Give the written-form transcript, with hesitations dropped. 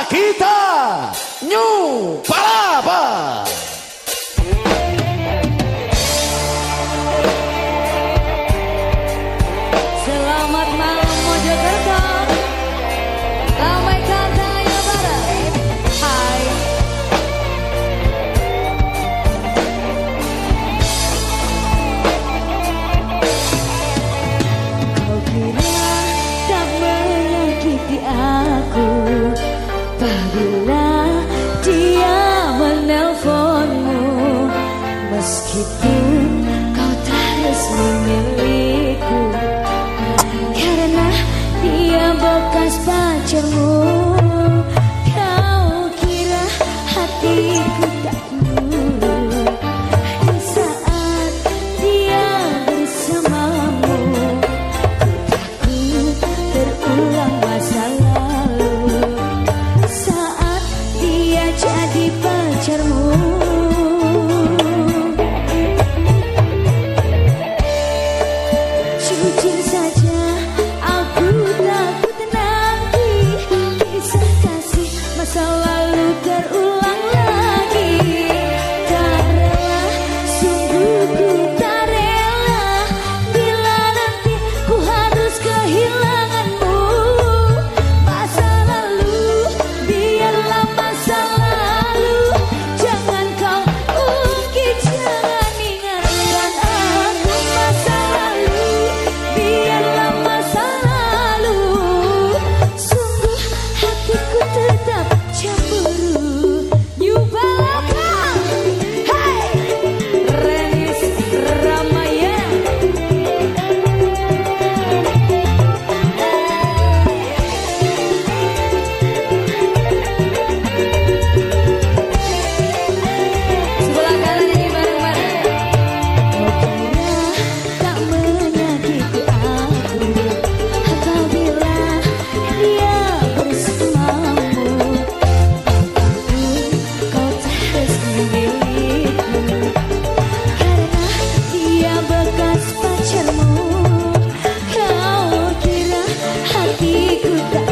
kita New Palapa. Selamat malam Mojokerto, ramai katanya Barat. Hai. Kau kira tak menyakiti aku apabila dia menelponmu, meskipun kau tak resmi milikku, karena dia bekas pacarmu. Kau kira hatiku tak dulu di saat dia bersamamu. Takut terulang masa lalu saat dia jadi pacarmu. Jujur saja aku takut nanti kisah kasih masa lalu terulang lagi. Tak rela, sungguh ku tak rela bila nanti ku harus kehilanganmu. Masa lalu biarlah masa lalu, jangan kau ungkit, jangan ingatkan aku. Masa lalu biarlah masa lalu, sungguh hatiku tetap cemburu. New Palapa, hey, Renis Ramaya. Sebelah kanan ini bareng-bareng. Kau kira tak menyakiti aku apabila dia bersamamu, apapun kau tak resmi milikku, karena dia bekas pacarmu. Kau kira hatiku tak